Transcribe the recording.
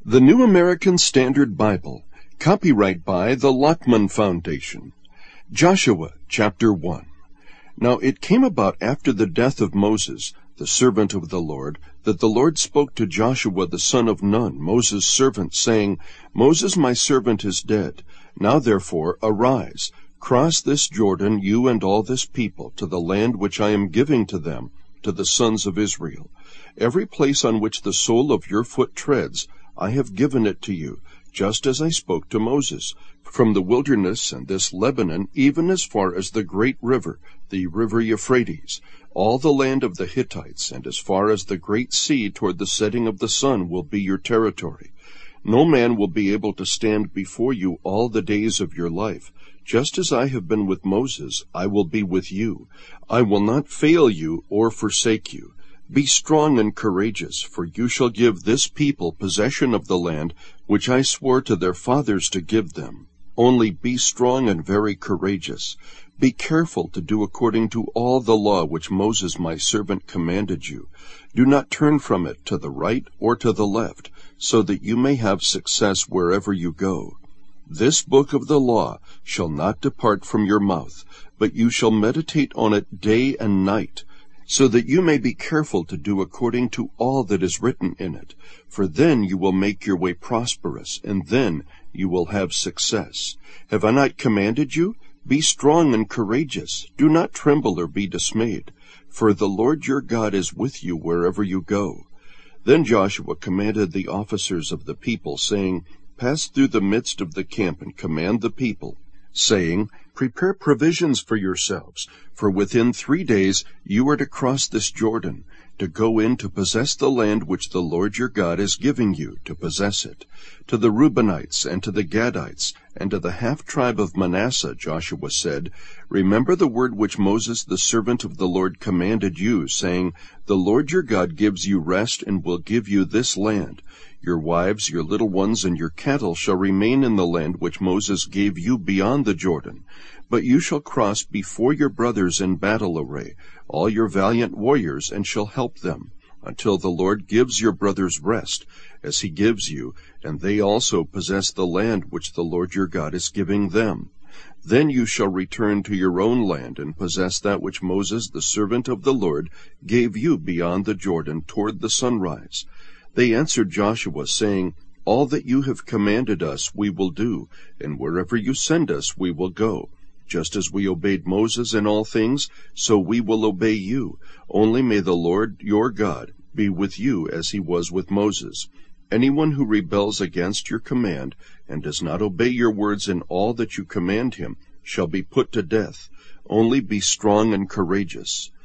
The New American Standard Bible. Copyright by the Lockman Foundation. Joshua, chapter 1. Now it came about after the death of Moses, the servant of the Lord, that the Lord spoke to Joshua the son of Nun, Moses' servant, saying, Moses my servant is dead. Now therefore arise, cross this Jordan, you and all this people, to the land which I am giving to them, to the sons of Israel. Every place on which the sole of your foot treads, I have given it to you, just as I spoke to Moses, from the wilderness and this Lebanon, even as far as the great river, the river Euphrates. All the land of the Hittites, and as far as the great sea toward the setting of the sun, will be your territory. No man will be able to stand before you all the days of your life. Just as I have been with Moses, I will be with you. I will not fail you or forsake you. Be strong and courageous, for you shall give this people possession of the land which I swore to their fathers to give them. Only be strong and very courageous. Be careful to do according to all the law which Moses my servant commanded you. Do not turn from it to the right or to the left, so that you may have success wherever you go. This book of the law shall not depart from your mouth, but you shall meditate on it day and night, so that you may be careful to do according to all that is written in it. For then you will make your way prosperous, and then you will have success. Have I not commanded you? Be strong and courageous. Do not tremble or be dismayed, for the Lord your God is with you wherever you go. Then Joshua commanded the officers of the people, saying, Pass through the midst of the camp and command the people, saying, Prepare provisions for yourselves, for within 3 days you are to cross this Jordan, to go in to possess the land which the Lord your God is giving you, to possess it. To the Reubenites and to the Gadites and to the half-tribe of Manasseh, Joshua said, Remember the word which Moses the servant of the Lord commanded you, saying, The Lord your God gives you rest and will give you this land. Your wives, your little ones, and your cattle shall remain in the land which Moses gave you beyond the Jordan. But you shall cross before your brothers in battle array, all your valiant warriors, and shall help them, until the Lord gives your brothers rest, as he gives you, and they also possess the land which the Lord your God is giving them. Then you shall return to your own land, and possess that which Moses the servant of the Lord gave you beyond the Jordan toward the sunrise. They answered Joshua, saying, All that you have commanded us we will do, and wherever you send us we will go. Just as we obeyed Moses in all things, so we will obey you. Only may the Lord your God be with you as he was with Moses. Anyone who rebels against your command and does not obey your words in all that you command him shall be put to death. Only be strong and courageous.